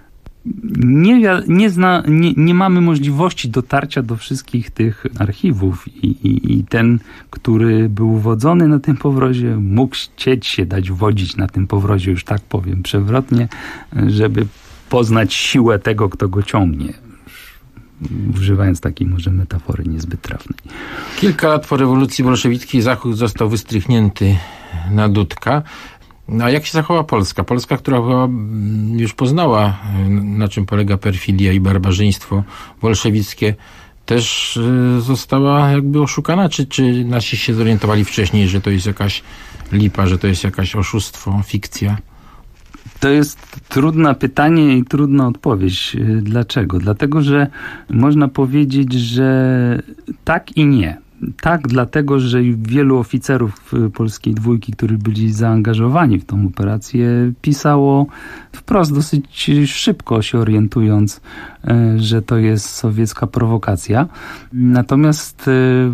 nie mamy możliwości dotarcia do wszystkich tych archiwów i ten, który był uwodzony na tym powrozie, mógł chcieć się dać wodzić na tym powrozie, już tak powiem przewrotnie, żeby poznać siłę tego, kto go ciągnie. Używając takiej może metafory niezbyt trafnej.
Kilka lat po rewolucji bolszewickiej Zachód został wystrychnięty na dudka. A jak się zachowała Polska? Polska, która już poznała, na czym polega perfidia i barbarzyństwo bolszewickie, też została jakby oszukana? Czy nasi się zorientowali wcześniej, że to jest jakaś lipa, że to jest jakaś oszustwo, fikcja?
To jest trudne pytanie i trudna odpowiedź. Dlaczego? Dlatego, że można powiedzieć, że tak i nie. Tak, dlatego, że wielu oficerów polskiej dwójki, którzy byli zaangażowani w tą operację, pisało wprost, dosyć szybko się orientując, że to jest sowiecka prowokacja. Natomiast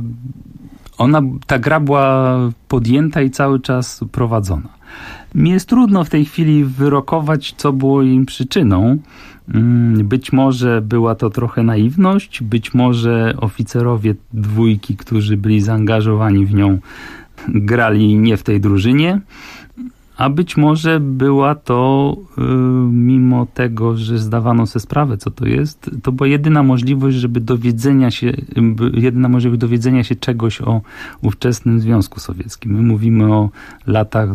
ta gra była podjęta i cały czas prowadzona. Mi jest trudno w tej chwili wyrokować, co było jej przyczyną. Być może była to trochę naiwność, być może oficerowie dwójki, którzy byli zaangażowani w nią, grali nie w tej drużynie, a być może była to, mimo tego, że zdawano sobie sprawę, co to jest, to była jedyna możliwość, dowiedzenia się czegoś o ówczesnym Związku Sowieckim. My mówimy o latach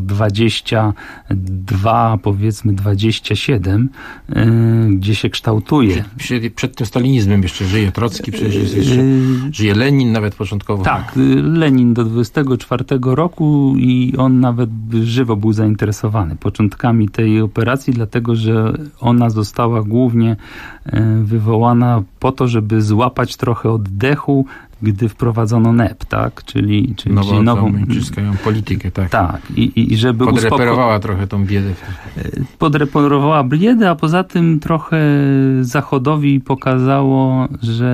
22, powiedzmy 27, gdzie się kształtuje.
Przed tym stalinizmem jeszcze żyje Trocki, przecież jeszcze żyje Lenin nawet początkowo.
Tak, Lenin do 24 roku i on nawet żywo był zainteresowany początkami tej operacji, dlatego że ona została głównie wywołana po to, żeby złapać trochę oddechu, gdy wprowadzono NEP, tak? Czyli nową
politykę, tak.
Tak. I żeby
podreperowała trochę tą biedę.
Podreperowała biedę, a poza tym trochę Zachodowi pokazało,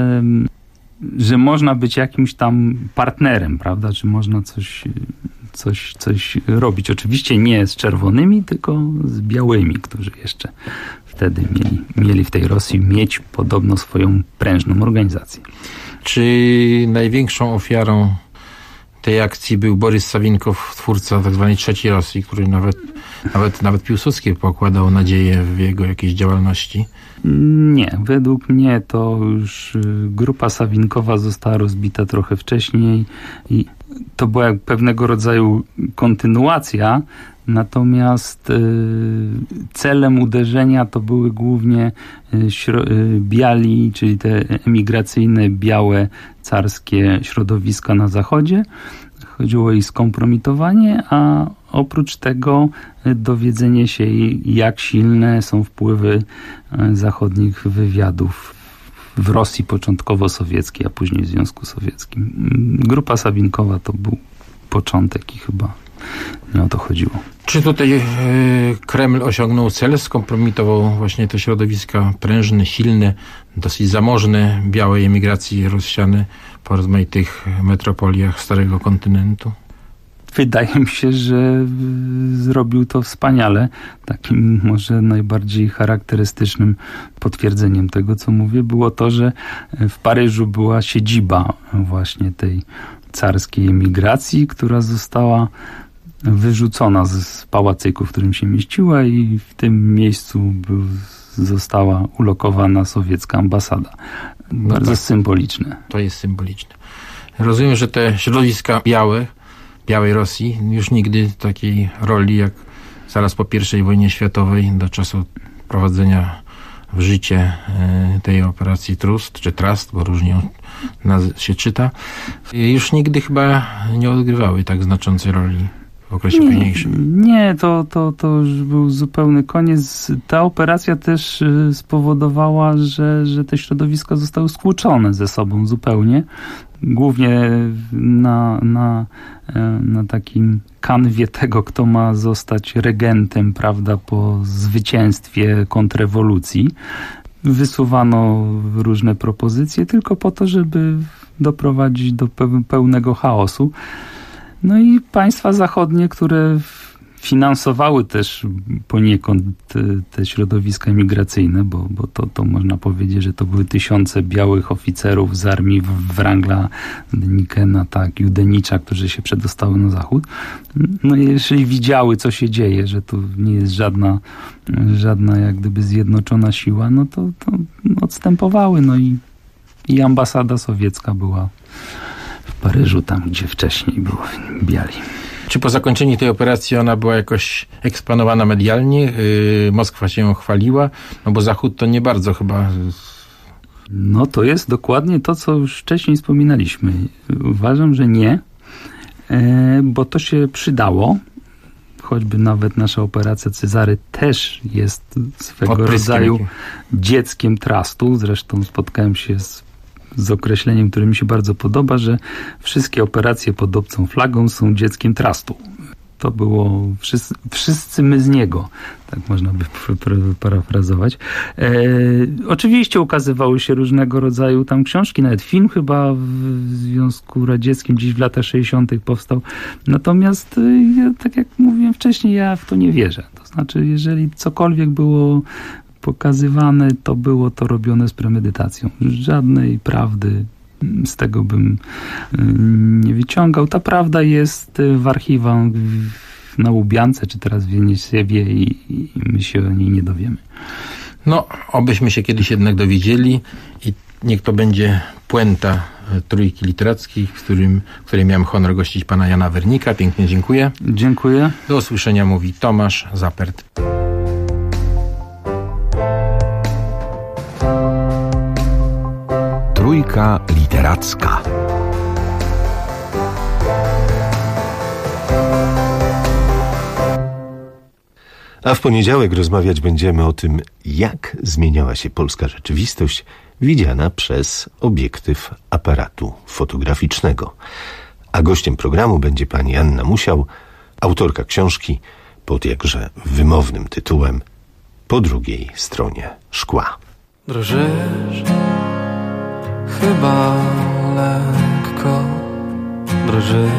że można być jakimś tam partnerem, prawda? Czy można coś robić. Oczywiście nie z czerwonymi, tylko z białymi, którzy jeszcze wtedy mieli w tej Rosji mieć podobno swoją prężną organizację.
Czy największą ofiarą tej akcji był Borys Sawinkow, twórca tzw. III Rosji, który nawet Piłsudski pokładał nadzieję w jego jakiejś działalności?
Nie, według mnie to już grupa Sawinkowa została rozbita trochę wcześniej i to była jak pewnego rodzaju kontynuacja, natomiast celem uderzenia to były głównie biali, czyli te emigracyjne, białe, carskie środowiska na zachodzie. Chodziło o ich skompromitowanie, a oprócz tego dowiedzenie się, jak silne są wpływy zachodnich wywiadów w Rosji początkowo sowieckiej, a później w Związku Sowieckim. Grupa Sawinkowa to był początek i chyba nie o to chodziło.
Czy tutaj Kreml osiągnął cel, skompromitował właśnie te środowiska prężne, silne, dosyć zamożne białej emigracji Rosjany po rozmaitych metropoliach Starego Kontynentu?
Wydaje mi się, że zrobił to wspaniale. Takim może najbardziej charakterystycznym potwierdzeniem tego, co mówię, było to, że w Paryżu była siedziba właśnie tej carskiej emigracji, która została wyrzucona z pałacyku, w którym się mieściła i w tym miejscu została ulokowana sowiecka ambasada. Bardzo symboliczne.
To jest symboliczne. Rozumiem, że te środowiska białej Rosji już nigdy takiej roli jak zaraz po I wojnie światowej do czasu prowadzenia w życie tej operacji Trust, bo różnie się czyta, już nigdy chyba nie odgrywały tak znaczącej roli w okresie późniejszym.
Nie, to już był zupełny koniec. Ta operacja też spowodowała, że te środowiska zostały skłócone ze sobą zupełnie. Głównie na takim kanwie tego, kto ma zostać regentem, prawda, po zwycięstwie kontrrewolucji. Wysuwano różne propozycje tylko po to, żeby doprowadzić do pełnego chaosu. No i państwa zachodnie, które finansowały też poniekąd te środowiska emigracyjne, bo to można powiedzieć, że to były tysiące białych oficerów z armii Wrangla, Denikena, Judenicza, którzy się przedostały na zachód. No i jeżeli widziały, co się dzieje, że tu nie jest żadna jak gdyby zjednoczona siła, no to odstępowały. No i ambasada sowiecka była w Paryżu, tam gdzie wcześniej było biali.
Czy po zakończeniu tej operacji ona była jakoś eksponowana medialnie? Moskwa się ją chwaliła? No bo Zachód to nie bardzo chyba...
No to jest dokładnie to, co już wcześniej wspominaliśmy. Uważam, że nie, bo to się przydało. Choćby nawet nasza operacja Cezary też jest swego rodzaju dzieckiem trustu. Zresztą spotkałem się z określeniem, które mi się bardzo podoba, że wszystkie operacje pod obcą flagą są dzieckiem trustu. To było wszyscy my z niego, tak można by parafrazować. Oczywiście ukazywały się różnego rodzaju tam książki, nawet film chyba w Związku Radzieckim gdzieś w latach 60. powstał. Natomiast tak jak mówiłem wcześniej, ja w to nie wierzę. To znaczy, jeżeli cokolwiek było pokazywane, to było to robione z premedytacją. Żadnej prawdy z tego bym nie wyciągał. Ta prawda jest w archiwach na Łubiance, czy teraz w Jenisiewie i my się o niej nie dowiemy.
No, obyśmy się kiedyś jednak dowiedzieli i niech to będzie puenta Trójki Literackiej, w której miałem honor gościć pana Jana Wernika. Pięknie dziękuję.
Dziękuję.
Do usłyszenia mówi Tomasz Zapert.
Trójka Literacka.
A w poniedziałek rozmawiać będziemy o tym, jak zmieniała się polska rzeczywistość widziana przez obiektyw aparatu fotograficznego. A gościem programu będzie pani Anna Musiał, autorka książki pod jakże wymownym tytułem Po drugiej stronie szkła.
Drżysz, chyba lekko drżysz.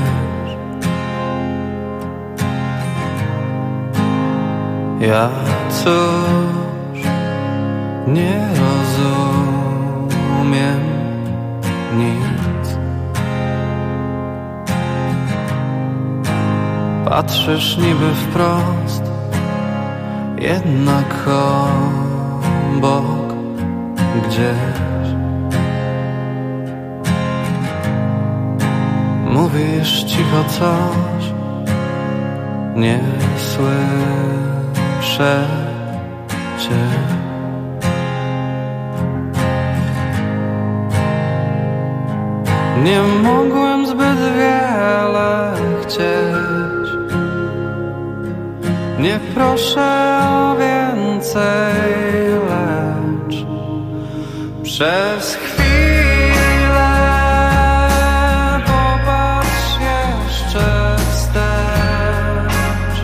Ja cóż nie rozumiem nic. Patrzysz niby wprost, jednak obok gdzieś. Mówisz cicho coś, nie słyszę cię. Nie mogłem zbyt wiele chcieć. Nie proszę o więcej, lecz przez chwilę popatrz jeszcze wstecz.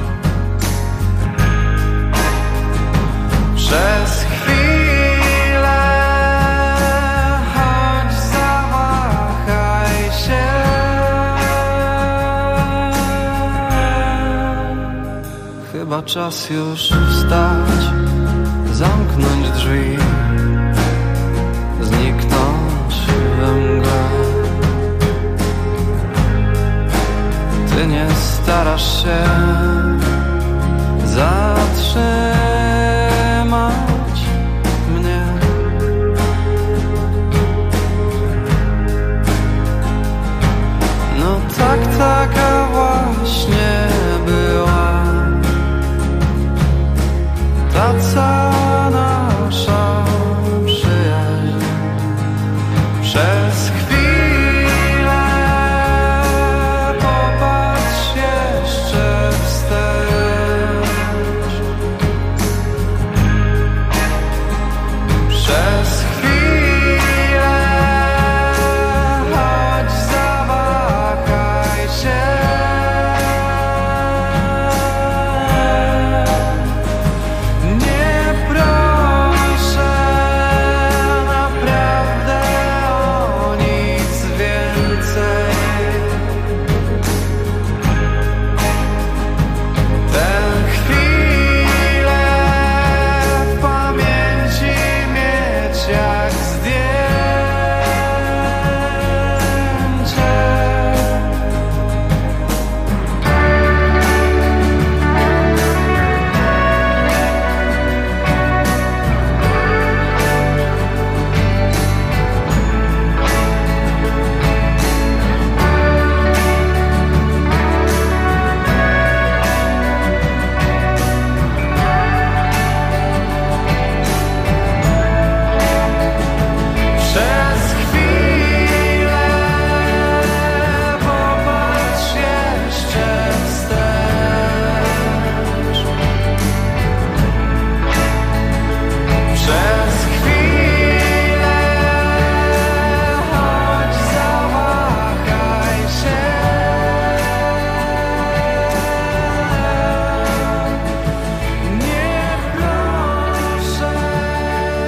Przez chwilę choć zawahaj się. Chyba czas już wstać, zamknąć drzwi, zniknąć we mgle. Ty nie starasz się zatrzymać mnie. No tak, taka właśnie była ta cała nasza przyjaźń. Przez chwilę popatrz jeszcze wstecz. Przez chwilę choć zawahaj się. Nie proszę naprawdę o nic więcej.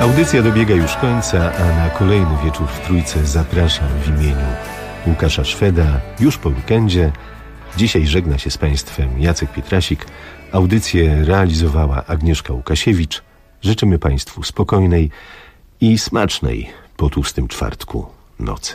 Audycja dobiega już końca, a na kolejny wieczór w Trójce zapraszam w imieniu Łukasza Szweda już po weekendzie. Dzisiaj żegna się z Państwem Jacek Pietrasik. Audycję realizowała Agnieszka Łukasiewicz. Życzymy Państwu spokojnej i smacznej po tłustym czwartku nocy.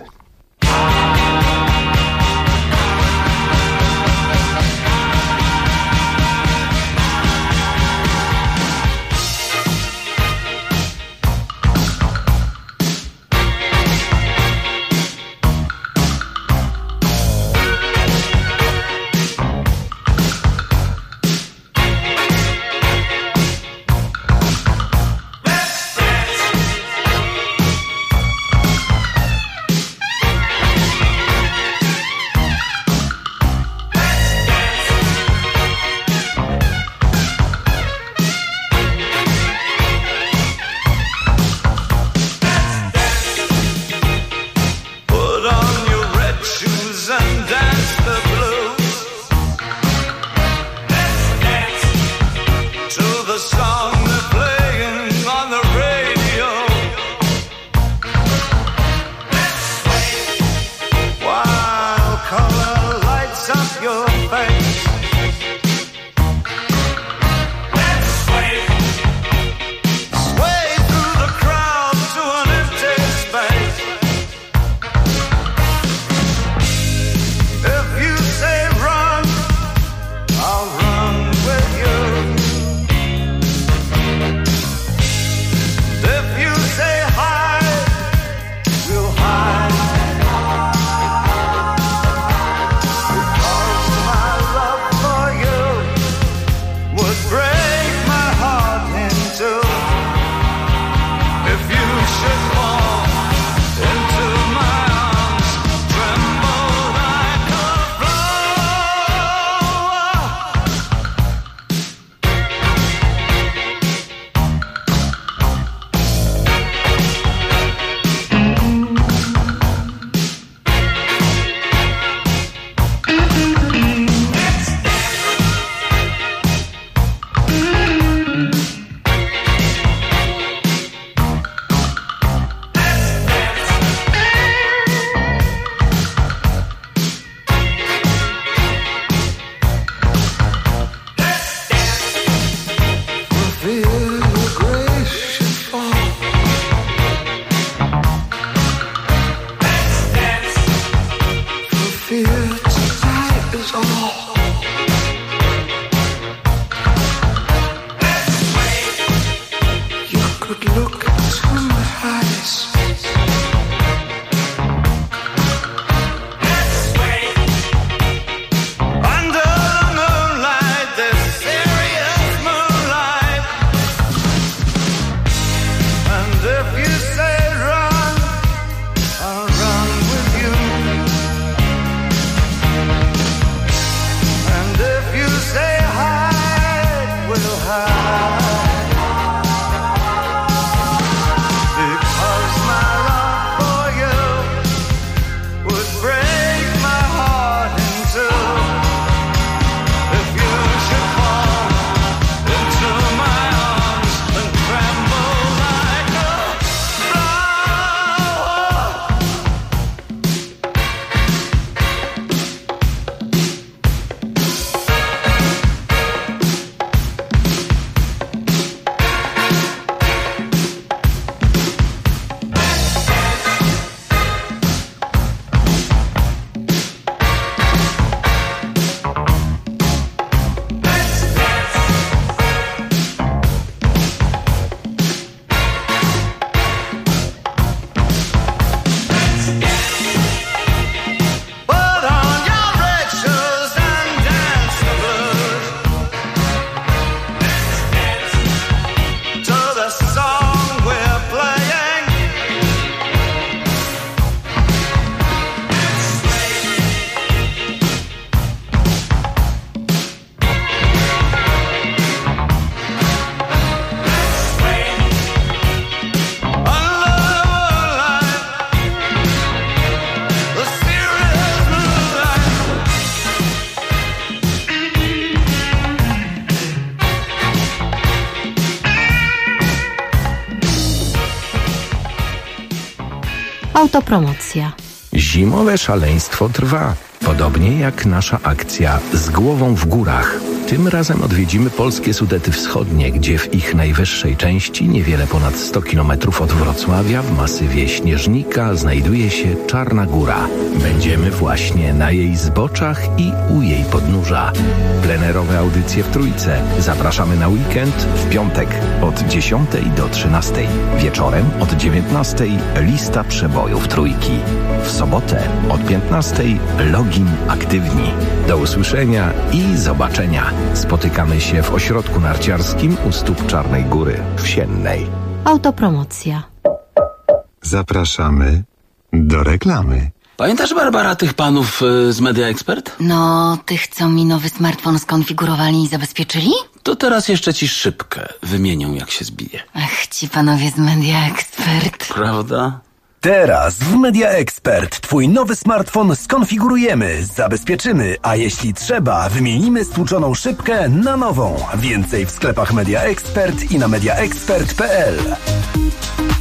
Autopromocja.
Zimowe szaleństwo trwa, podobnie jak nasza akcja Z głową w górach. Tym razem odwiedzimy polskie Sudety Wschodnie, gdzie w ich najwyższej części, niewiele ponad 100 km od Wrocławia, w masywie Śnieżnika, znajduje się Czarna Góra. Będziemy właśnie na jej zboczach i u jej podnóża. Plenerowe audycje w Trójce. Zapraszamy na weekend w piątek od 10 do 13. Wieczorem od 19 lista przebojów Trójki. W sobotę od 15 login aktywni. Do usłyszenia i zobaczenia. Spotykamy się w ośrodku narciarskim u stóp Czarnej Góry w Siennej.
Autopromocja.
Zapraszamy do reklamy.
Pamiętasz, Barbara, tych panów z Media Expert?
No, tych, co mi nowy smartfon skonfigurowali i zabezpieczyli?
To teraz jeszcze ci szybkę wymienią, jak się zbije.
Ach, ci panowie z Media Expert.
Prawda?
Teraz w Media Expert Twój nowy smartfon skonfigurujemy, zabezpieczymy, a jeśli trzeba, wymienimy stłuczoną szybkę na nową. Więcej w sklepach Media Expert i na mediaexpert.pl.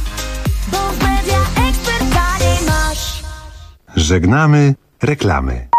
Żegnamy reklamy.